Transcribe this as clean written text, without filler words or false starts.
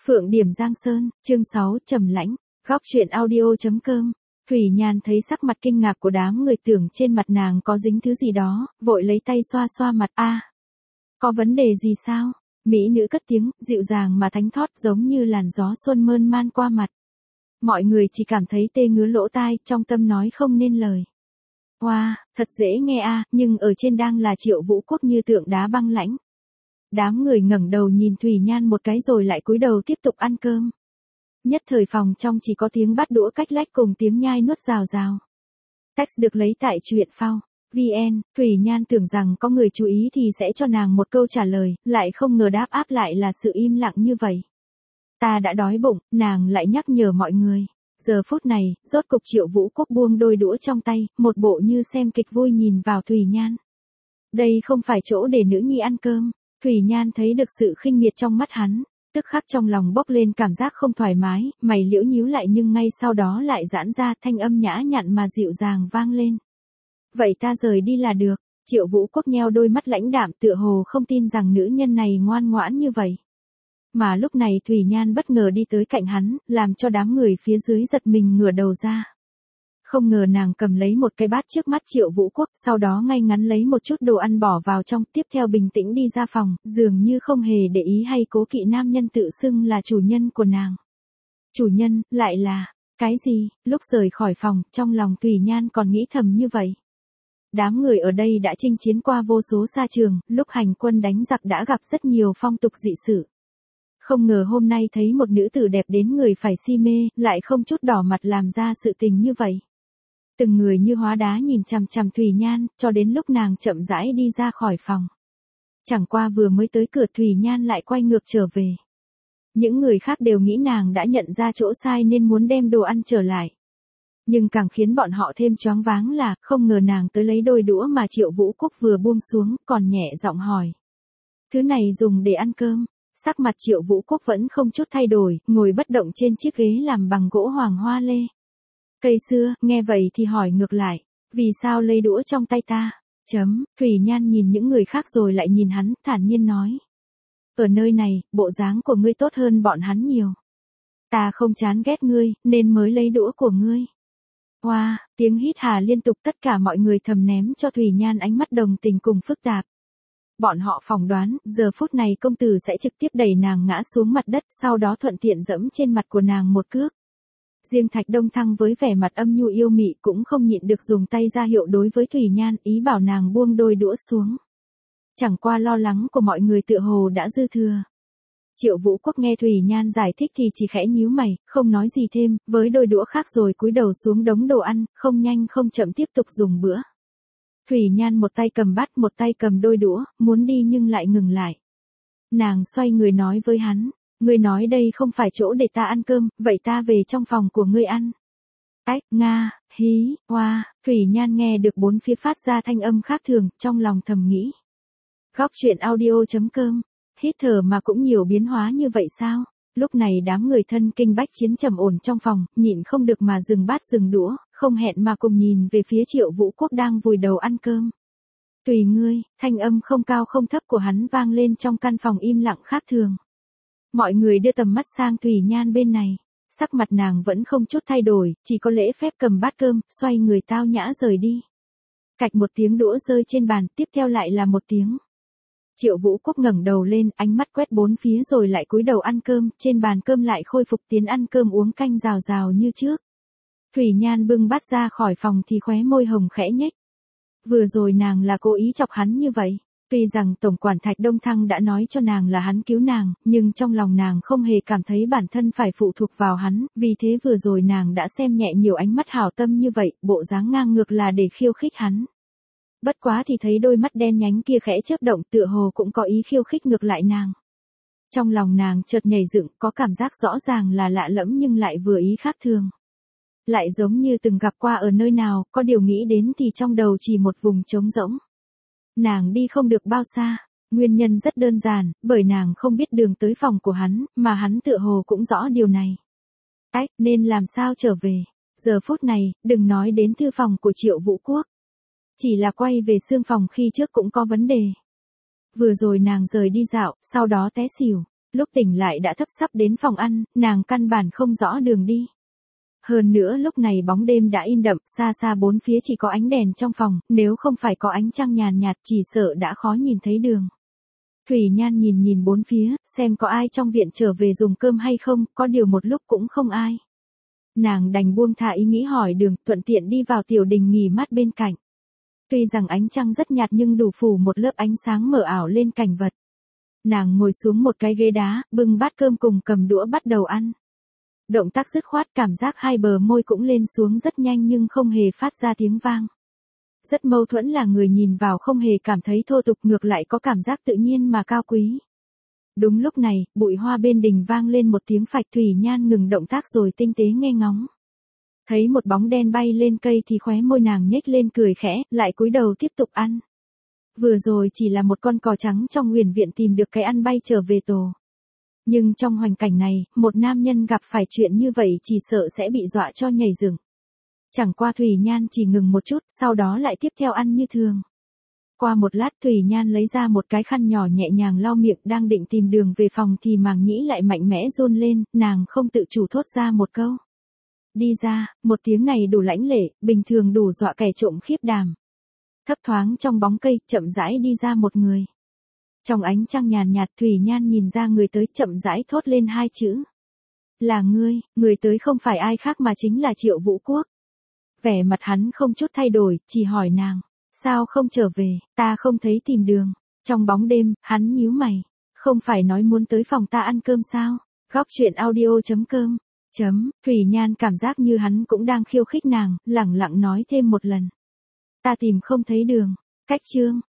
Phượng Điểm Giang Sơn, chương 6, trầm lãnh, góc truyện audio.com. Thủy Nhan thấy sắc mặt kinh ngạc của đám người, tưởng trên mặt nàng có dính thứ gì đó, vội lấy tay xoa xoa mặt. Có vấn đề gì sao? Mỹ nữ cất tiếng, dịu dàng mà thánh thót, giống như làn gió xuân mơn man qua mặt. Mọi người chỉ cảm thấy tê ngứa lỗ tai, trong tâm nói không nên lời. Wow, thật dễ nghe nhưng ở trên đang là Triệu Vũ Quốc như tượng đá băng lãnh. Đám người ngẩng đầu nhìn Thủy Nhan một cái rồi lại cúi đầu tiếp tục ăn cơm. Nhất thời phòng trong chỉ có tiếng bát đũa cách lách cùng tiếng nhai nuốt rào rào. Text được lấy tại truyện phao VN. Thủy Nhan tưởng rằng có người chú ý thì sẽ cho nàng một câu trả lời, lại không ngờ đáp áp lại là sự im lặng như vậy. Ta đã đói bụng, nàng lại nhắc nhở mọi người. Giờ phút này, rốt cục Triệu Vũ Quốc buông đôi đũa trong tay, một bộ như xem kịch vui nhìn vào Thủy Nhan. Đây không phải chỗ để nữ nhi ăn cơm. Thủy Nhan thấy được sự khinh miệt trong mắt hắn, tức khắc trong lòng bốc lên cảm giác không thoải mái, mày liễu nhíu lại nhưng ngay sau đó lại giãn ra, thanh âm nhã nhặn mà dịu dàng vang lên. Vậy ta rời đi là được. Triệu Vũ Quốc nheo đôi mắt lãnh đạm, tựa hồ không tin rằng nữ nhân này ngoan ngoãn như vậy. Mà lúc này Thủy Nhan bất ngờ đi tới cạnh hắn, làm cho đám người phía dưới giật mình ngửa đầu ra. Không ngờ nàng cầm lấy một cái bát trước mắt Triệu Vũ Quốc, sau đó ngay ngắn lấy một chút đồ ăn bỏ vào trong, tiếp theo bình tĩnh đi ra phòng, dường như không hề để ý hay cố kỵ nam nhân tự xưng là chủ nhân của nàng. Chủ nhân, lại là, cái gì? Lúc rời khỏi phòng, trong lòng Thủy Nhan còn nghĩ thầm như vậy. Đám người ở đây đã chinh chiến qua vô số sa trường, lúc hành quân đánh giặc đã gặp rất nhiều phong tục dị sự. Không ngờ hôm nay thấy một nữ tử đẹp đến người phải si mê, lại không chút đỏ mặt làm ra sự tình như vậy. Từng người như hóa đá nhìn chằm chằm Thủy Nhan, cho đến lúc nàng chậm rãi đi ra khỏi phòng. Chẳng qua vừa mới tới cửa Thủy Nhan lại quay ngược trở về. Những người khác đều nghĩ nàng đã nhận ra chỗ sai nên muốn đem đồ ăn trở lại. Nhưng càng khiến bọn họ thêm choáng váng là, không ngờ nàng tới lấy đôi đũa mà Triệu Vũ Quốc vừa buông xuống, còn nhẹ giọng hỏi. Thứ này dùng để ăn cơm. Sắc mặt Triệu Vũ Quốc vẫn không chút thay đổi, ngồi bất động trên chiếc ghế làm bằng gỗ hoàng hoa lê. Cây xưa, nghe vậy thì hỏi ngược lại, vì sao lấy đũa trong tay ta? Thủy Nhan nhìn những người khác rồi lại nhìn hắn, thản nhiên nói. Ở nơi này, bộ dáng của ngươi tốt hơn bọn hắn nhiều. Ta không chán ghét ngươi, nên mới lấy đũa của ngươi. Wow, tiếng hít hà liên tục, tất cả mọi người thầm ném cho Thủy Nhan ánh mắt đồng tình cùng phức tạp. Bọn họ phỏng đoán, giờ phút này công tử sẽ trực tiếp đẩy nàng ngã xuống mặt đất, sau đó thuận tiện giẫm trên mặt của nàng một cước. Riêng Thạch Đông Thăng với vẻ mặt âm nhu yêu mị cũng không nhịn được dùng tay ra hiệu đối với Thủy Nhan, ý bảo nàng buông đôi đũa xuống. Chẳng qua lo lắng của mọi người tựa hồ đã dư thừa. Triệu Vũ Quốc nghe Thủy Nhan giải thích thì chỉ khẽ nhíu mày, không nói gì thêm, với đôi đũa khác rồi cúi đầu xuống đống đồ ăn, không nhanh không chậm tiếp tục dùng bữa. Thủy Nhan một tay cầm bát một tay cầm đôi đũa, muốn đi nhưng lại ngừng lại. Nàng xoay người nói với hắn, ngươi nói đây không phải chỗ để ta ăn cơm, vậy ta về trong phòng của ngươi ăn. Nga, hí, hoa, Thủy Nhan nghe được bốn phía phát ra thanh âm khác thường, trong lòng thầm nghĩ. Góc truyện audio.com, hít thở mà cũng nhiều biến hóa như vậy sao? Lúc này đám người thân kinh bách chiến trầm ổn trong phòng, nhịn không được mà dừng bát dừng đũa, không hẹn mà cùng nhìn về phía Triệu Vũ Quốc đang vùi đầu ăn cơm. Tùy ngươi, thanh âm không cao không thấp của hắn vang lên trong căn phòng im lặng khác thường. Mọi người đưa tầm mắt sang Thủy Nhan bên này, sắc mặt nàng vẫn không chút thay đổi, chỉ có lễ phép cầm bát cơm, xoay người tao nhã rời đi. Cạch một tiếng đũa rơi trên bàn, tiếp theo lại là một tiếng. Triệu Vũ Quốc ngẩng đầu lên, ánh mắt quét bốn phía rồi lại cúi đầu ăn cơm, trên bàn cơm lại khôi phục tiến ăn cơm uống canh rào rào như trước. Thủy Nhan bưng bát ra khỏi phòng thì khóe môi hồng khẽ nhếch. Vừa rồi nàng là cố ý chọc hắn như vậy. Tuy rằng tổng quản Thạch Đông Thăng đã nói cho nàng là hắn cứu nàng, nhưng trong lòng nàng không hề cảm thấy bản thân phải phụ thuộc vào hắn, vì thế vừa rồi nàng đã xem nhẹ nhiều ánh mắt hảo tâm như vậy, bộ dáng ngang ngược là để khiêu khích hắn. Bất quá thì thấy đôi mắt đen nhánh kia khẽ chớp động, tựa hồ cũng có ý khiêu khích ngược lại nàng. Trong lòng nàng chợt nhảy dựng, có cảm giác rõ ràng là lạ lẫm nhưng lại vừa ý khác thường. Lại giống như từng gặp qua ở nơi nào, có điều nghĩ đến thì trong đầu chỉ một vùng trống rỗng. Nàng đi không được bao xa, nguyên nhân rất đơn giản, bởi nàng không biết đường tới phòng của hắn, mà hắn tựa hồ cũng rõ điều này. Nên làm sao trở về? Giờ phút này, đừng nói đến thư phòng của Triệu Vũ Quốc. Chỉ là quay về xương phòng khi trước cũng có vấn đề. Vừa rồi nàng rời đi dạo, sau đó té xỉu. Lúc tỉnh lại đã thấp sắp đến phòng ăn, nàng căn bản không rõ đường đi. Hơn nữa lúc này bóng đêm đã in đậm, xa xa bốn phía chỉ có ánh đèn trong phòng, nếu không phải có ánh trăng nhàn nhạt chỉ sợ đã khó nhìn thấy đường. Thủy Nhan nhìn nhìn bốn phía, xem có ai trong viện trở về dùng cơm hay không, có điều một lúc cũng không ai. Nàng đành buông thả ý nghĩ hỏi đường, thuận tiện đi vào tiểu đình nghỉ mát bên cạnh. Tuy rằng ánh trăng rất nhạt nhưng đủ phủ một lớp ánh sáng mờ ảo lên cảnh vật. Nàng ngồi xuống một cái ghế đá, bưng bát cơm cùng cầm đũa bắt đầu ăn. Động tác dứt khoát, cảm giác hai bờ môi cũng lên xuống rất nhanh nhưng không hề phát ra tiếng vang. Rất mâu thuẫn là người nhìn vào không hề cảm thấy thô tục, ngược lại có cảm giác tự nhiên mà cao quý. Đúng lúc này, bụi hoa bên đình vang lên một tiếng phạch. Thủy Nhan ngừng động tác rồi tinh tế nghe ngóng. Thấy một bóng đen bay lên cây thì khóe môi nàng nhếch lên cười khẽ, lại cúi đầu tiếp tục ăn. Vừa rồi chỉ là một con cò trắng trong huyền viện tìm được cái ăn bay trở về tổ. Nhưng trong hoàn cảnh này, một nam nhân gặp phải chuyện như vậy chỉ sợ sẽ bị dọa cho nhảy dựng. Chẳng qua Thủy Nhan chỉ ngừng một chút, sau đó lại tiếp theo ăn như thường. Qua một lát Thủy Nhan lấy ra một cái khăn nhỏ nhẹ nhàng lau miệng, đang định tìm đường về phòng thì màng nhĩ lại mạnh mẽ run lên, nàng không tự chủ thốt ra một câu. Đi ra, một tiếng này đủ lãnh lệ, bình thường đủ dọa kẻ trộm khiếp đảm. Thấp thoáng trong bóng cây, chậm rãi đi ra một người. Trong ánh trăng nhàn nhạt Thủy Nhan nhìn ra người tới, chậm rãi thốt lên hai chữ. Là ngươi, người tới không phải ai khác mà chính là Triệu Vũ Quốc. Vẻ mặt hắn không chút thay đổi, chỉ hỏi nàng. Sao không trở về, ta không thấy tìm đường. Trong bóng đêm, hắn nhíu mày. Không phải nói muốn tới phòng ta ăn cơm sao? Góc truyện audio.com. Thủy Nhan cảm giác như hắn cũng đang khiêu khích nàng, lẳng lặng nói thêm một lần. Ta tìm không thấy đường. Cách chương.